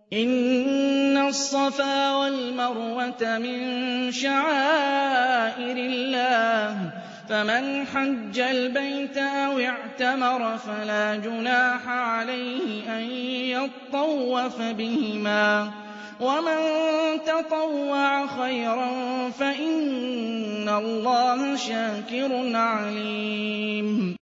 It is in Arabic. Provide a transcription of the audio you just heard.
إِنَّ الصَّفَا وَالْمَرْوَةَ مِن شَعَائِرِ اللَّهِ ۖ فَمَنْ حَجَّ الْبَيْتَ أَوِ اعْتَمَرَ فَلَا جُنَاحَ عَلَيْهِ أَن يَطَّوَّفَ بِهِمَا ۚ وَمَن تَطَوَّعَ خَيْرًا فَإِنَّ اللَّهَ شَاكِرٌ عَلِيمٌ